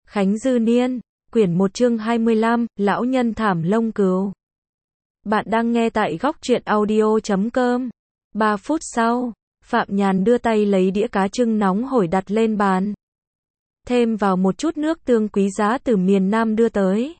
Khánh Dư Niên, quyển 1 chương 25, lão nhân thảm lông cừu. Bạn đang nghe tại góc truyện audio.com. 3 phút sau, Phạm Nhàn đưa tay lấy đĩa cá trưng nóng hổi đặt lên bàn. Thêm vào một chút nước tương quý giá từ miền Nam đưa tới.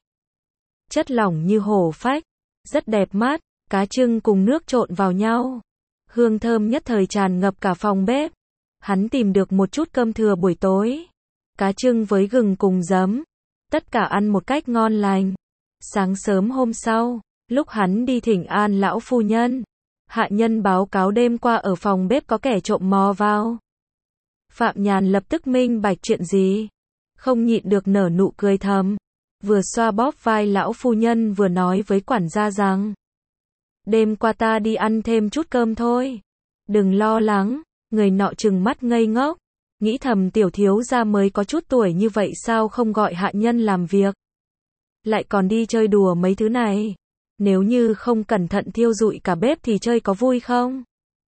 Chất lỏng như hổ phách, rất đẹp mát, cá trưng cùng nước trộn vào nhau. Hương thơm nhất thời tràn ngập cả phòng bếp. Hắn tìm được một chút cơm thừa buổi tối. Cá trưng với gừng cùng giấm. Tất cả ăn một cách ngon lành. Sáng sớm hôm sau, lúc hắn đi thỉnh an lão phu nhân, hạ nhân báo cáo đêm qua ở phòng bếp có kẻ trộm mò vào. Phạm Nhàn lập tức minh bạch chuyện gì. Không nhịn được nở nụ cười thầm. Vừa xoa bóp vai lão phu nhân vừa nói với quản gia rằng: đêm qua ta đi ăn thêm chút cơm thôi. Đừng lo lắng. Người nọ trừng mắt ngây ngốc. Nghĩ thầm tiểu thiếu gia mới có chút tuổi như vậy sao không gọi hạ nhân làm việc. Lại còn đi chơi đùa mấy thứ này. Nếu như không cẩn thận thiêu rụi cả bếp thì chơi có vui không?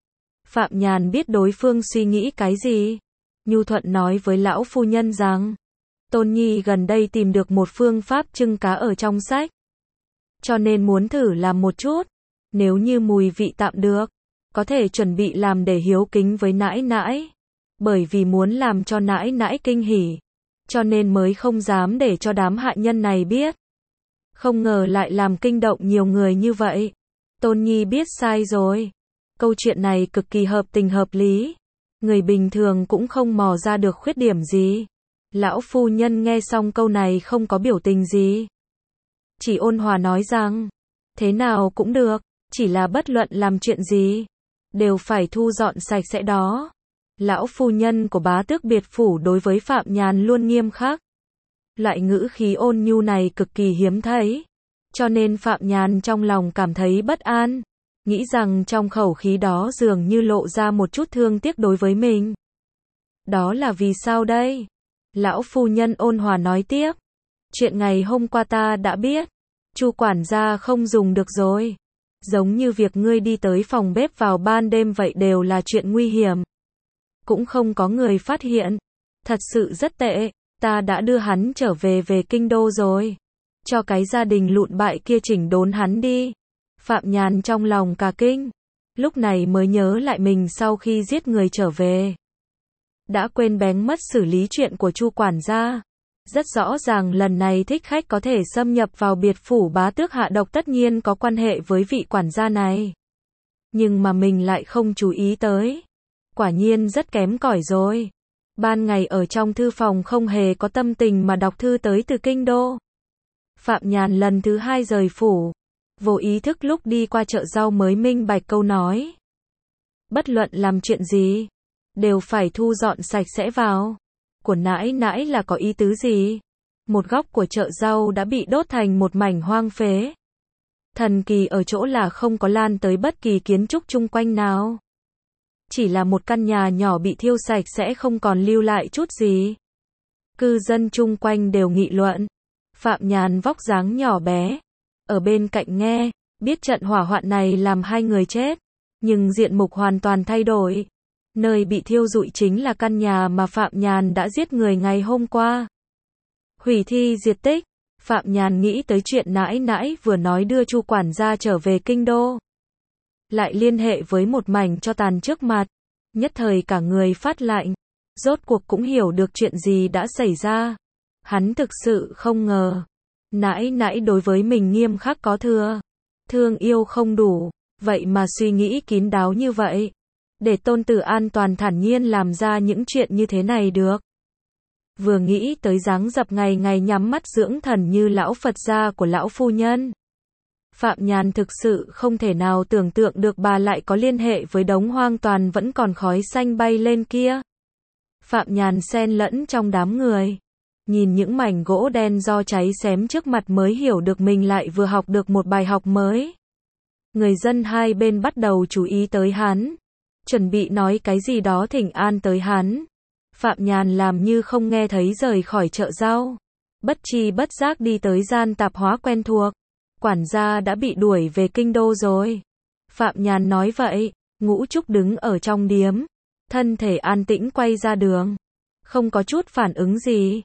Phạm Nhàn biết đối phương suy nghĩ cái gì. Nhu thuận nói với lão phu nhân rằng: Tôn Nhi gần đây tìm được một phương pháp trưng cá ở trong sách. Cho nên muốn thử làm một chút. Nếu như mùi vị tạm được, có thể chuẩn bị làm để hiếu kính với nãi nãi. Bởi vì muốn làm cho nãi nãi kinh hỉ, cho nên mới không dám để cho đám hạ nhân này biết. Không ngờ lại làm kinh động nhiều người như vậy. Tôn Nhi biết sai rồi. Câu chuyện này cực kỳ hợp tình hợp lý. Người bình thường cũng không mò ra được khuyết điểm gì. Lão phu nhân nghe xong câu này không có biểu tình gì. Chỉ ôn hòa nói rằng: thế nào cũng được, chỉ là bất luận làm chuyện gì, đều phải thu dọn sạch sẽ đó. Lão phu nhân của bá tước biệt phủ đối với Phạm Nhàn luôn nghiêm khắc. Loại ngữ khí ôn nhu này cực kỳ hiếm thấy. Cho nên Phạm Nhàn trong lòng cảm thấy bất an. Nghĩ rằng trong khẩu khí đó dường như lộ ra một chút thương tiếc đối với mình. Đó là vì sao đây? Lão phu nhân ôn hòa nói tiếp: chuyện ngày hôm qua ta đã biết. Chu quản gia không dùng được rồi. Giống như việc ngươi đi tới phòng bếp vào ban đêm vậy đều là chuyện nguy hiểm. Cũng không có người phát hiện. Thật sự rất tệ. Ta đã đưa hắn trở về kinh đô rồi. Cho cái gia đình lụn bại kia chỉnh đốn hắn đi. Phạm Nhàn trong lòng cả kinh. Lúc này mới nhớ lại mình sau khi giết người trở về, đã quên bén mất xử lý chuyện của Chu quản gia. Rất rõ ràng lần này thích khách có thể xâm nhập vào biệt phủ bá tước hạ độc tất nhiên có quan hệ với vị quản gia này. Nhưng mà mình lại không chú ý tới. Quả nhiên rất kém cỏi rồi. Ban ngày ở trong thư phòng không hề có tâm tình mà đọc thư tới từ kinh đô. Phạm Nhàn lần thứ 2 rời phủ. Vô ý thức lúc đi qua chợ rau mới minh bạch câu nói. Bất luận làm chuyện gì, đều phải thu dọn sạch sẽ vào. Của nãi nãi là có ý tứ gì? Một góc của chợ rau đã bị đốt thành một mảnh hoang phế. Thần kỳ ở chỗ là không có lan tới bất kỳ kiến trúc chung quanh nào. Chỉ là một căn nhà nhỏ bị thiêu sạch sẽ không còn lưu lại chút gì. Cư dân chung quanh đều nghị luận. Phạm Nhàn vóc dáng nhỏ bé. Ở bên cạnh nghe, biết trận hỏa hoạn này làm 2 người chết. Nhưng diện mục hoàn toàn thay đổi. Nơi bị thiêu rụi chính là căn nhà mà Phạm Nhàn đã giết người ngày hôm qua. Hủy thi diệt tích. Phạm Nhàn nghĩ tới chuyện nãi nãi vừa nói đưa Chu quản gia trở về kinh đô. Lại liên hệ với một mảnh tro tàn trước mặt. Nhất thời cả người phát lạnh. Rốt cuộc cũng hiểu được chuyện gì đã xảy ra. Hắn thực sự không ngờ. Nãi nãi đối với mình nghiêm khắc có thừa. Thương yêu không đủ. Vậy mà suy nghĩ kín đáo như vậy. Để tôn tử an toàn thản nhiên làm ra những chuyện như thế này được. Vừa nghĩ tới dáng dấp ngày ngày nhắm mắt dưỡng thần như lão Phật gia của lão phu nhân. Phạm Nhàn thực sự không thể nào tưởng tượng được bà lại có liên hệ với đống hoang toàn vẫn còn khói xanh bay lên kia. Phạm Nhàn xen lẫn trong đám người. Nhìn những mảnh gỗ đen do cháy xém trước mặt mới hiểu được mình lại vừa học được một bài học mới. Người dân hai bên bắt đầu chú ý tới hắn. Chuẩn bị nói cái gì đó thỉnh an tới hắn. Phạm Nhàn làm như không nghe thấy rời khỏi chợ rau. Bất tri bất giác đi tới gian tạp hóa quen thuộc. Quản gia đã bị đuổi về kinh đô rồi. Phạm Nhàn nói vậy. Ngũ Trúc đứng ở trong điếm. Thân thể an tĩnh quay ra đường. Không có chút phản ứng gì.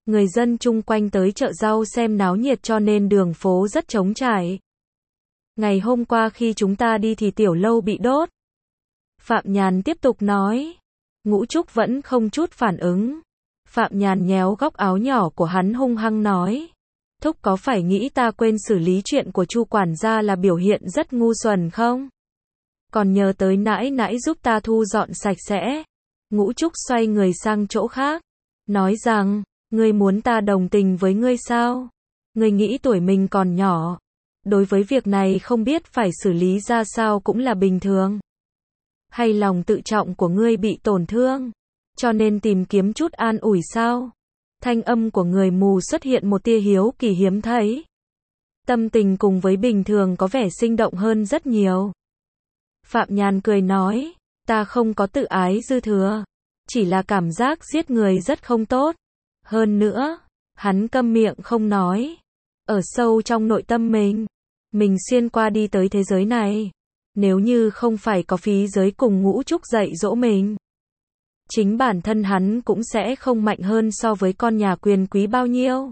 Người dân chung quanh tới chợ rau xem náo nhiệt cho nên đường phố rất trống trải. Ngày hôm qua khi chúng ta đi thì tiểu lâu bị đốt. Phạm Nhàn tiếp tục nói. Ngũ Trúc vẫn không chút phản ứng. Phạm Nhàn nhéo góc áo nhỏ của hắn hung hăng nói. Thúc có phải nghĩ ta quên xử lý chuyện của Chu quản gia là biểu hiện rất ngu xuẩn không? Còn nhờ tới nãi nãi giúp ta thu dọn sạch sẽ. Ngũ Trúc xoay người sang chỗ khác. Nói rằng, ngươi muốn ta đồng tình với ngươi sao? Ngươi nghĩ tuổi mình còn nhỏ. Đối với việc này không biết phải xử lý ra sao cũng là bình thường. Hay lòng tự trọng của ngươi bị tổn thương, cho nên tìm kiếm chút an ủi sao? Thanh âm của người mù xuất hiện một tia hiếu kỳ hiếm thấy. Tâm tình cùng với bình thường có vẻ sinh động hơn rất nhiều. Phạm Nhàn cười nói, ta không có tự ái dư thừa, chỉ là cảm giác giết người rất không tốt. Hơn nữa, hắn câm miệng không nói. Ở sâu trong nội tâm mình xuyên qua đi tới thế giới này. Nếu như không phải có phí giới cùng Ngũ Trúc dạy dỗ mình, chính bản thân hắn cũng sẽ không mạnh hơn so với con nhà quyền quý bao nhiêu.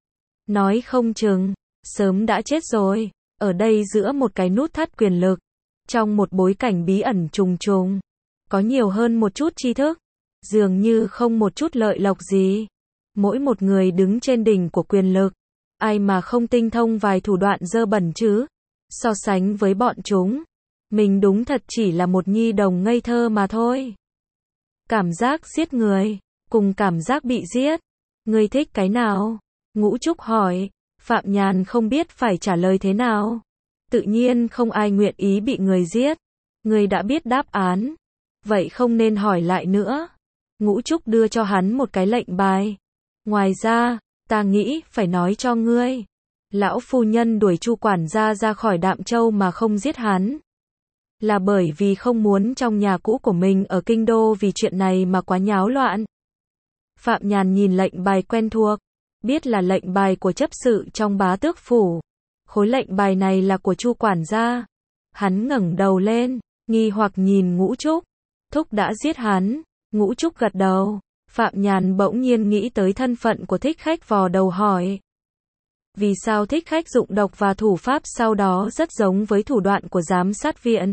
Nói không chừng, sớm đã chết rồi. Ở đây giữa một cái nút thắt quyền lực, trong một bối cảnh bí ẩn trùng trùng, có nhiều hơn một chút tri thức, dường như không một chút lợi lộc gì. Mỗi một người đứng trên đỉnh của quyền lực, ai mà không tinh thông vài thủ đoạn dơ bẩn chứ? So sánh với bọn chúng, mình đúng thật chỉ là một nhi đồng ngây thơ mà thôi. Cảm giác giết người, cùng cảm giác bị giết, ngươi thích cái nào? Ngũ Trúc hỏi. Phạm Nhàn không biết phải trả lời thế nào. Tự nhiên không ai nguyện ý bị người giết. Ngươi đã biết đáp án, vậy không nên hỏi lại nữa. Ngũ Trúc đưa cho hắn một cái lệnh bài. Ngoài ra, ta nghĩ phải nói cho ngươi, lão phu nhân đuổi Chu quản gia ra khỏi Đạm Châu mà không giết hắn, là bởi vì không muốn trong nhà cũ của mình ở kinh đô vì chuyện này mà quá nháo loạn. Phạm Nhàn nhìn lệnh bài quen thuộc, biết là lệnh bài của chấp sự trong Bá Tước phủ. Khối lệnh bài này là của Chu quản gia. Hắn ngẩng đầu lên, nghi hoặc nhìn Ngũ Trúc. Thúc đã giết hắn. Ngũ Trúc gật đầu. Phạm Nhàn bỗng nhiên nghĩ tới thân phận của thích khách, vò đầu hỏi. Vì sao thích khách dụng độc và thủ pháp sau đó rất giống với thủ đoạn của giám sát viện?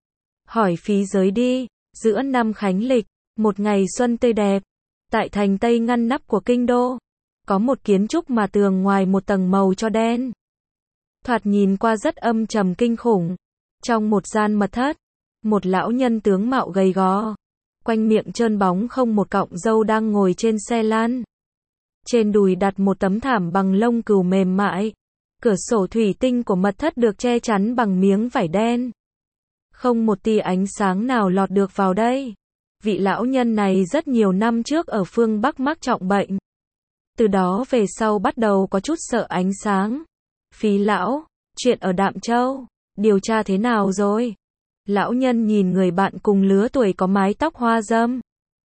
Hỏi phí giới đi. Giữa năm Khánh Lịch, một ngày xuân tươi đẹp, tại thành Tây ngăn nắp của kinh đô, có một kiến trúc mà tường ngoài một tầng màu cho đen. Thoạt nhìn qua rất âm trầm kinh khủng. Trong một gian mật thất, một lão nhân tướng mạo gầy gò, quanh miệng trơn bóng không một cọng râu đang ngồi trên xe lan. Trên đùi đặt một tấm thảm bằng lông cừu mềm mại. Cửa sổ thủy tinh của mật thất được che chắn bằng miếng vải đen. Không một tia ánh sáng nào lọt được vào đây. Vị lão nhân này rất nhiều năm trước ở phương Bắc mắc trọng bệnh. Từ đó về sau bắt đầu có chút sợ ánh sáng. Phí lão, chuyện ở Đạm Châu, điều tra thế nào rồi? Lão nhân nhìn người bạn cùng lứa tuổi có mái tóc hoa râm,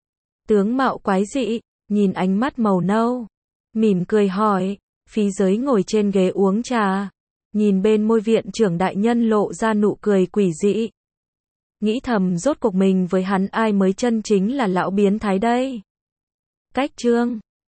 tướng mạo quái dị, nhìn ánh mắt màu nâu, mỉm cười hỏi. Phí giới ngồi trên ghế uống trà, nhìn bên môi viện trưởng đại nhân lộ ra nụ cười quỷ dị. Nghĩ thầm rốt cuộc mình với hắn ai mới chân chính là lão biến thái đây? Cách chương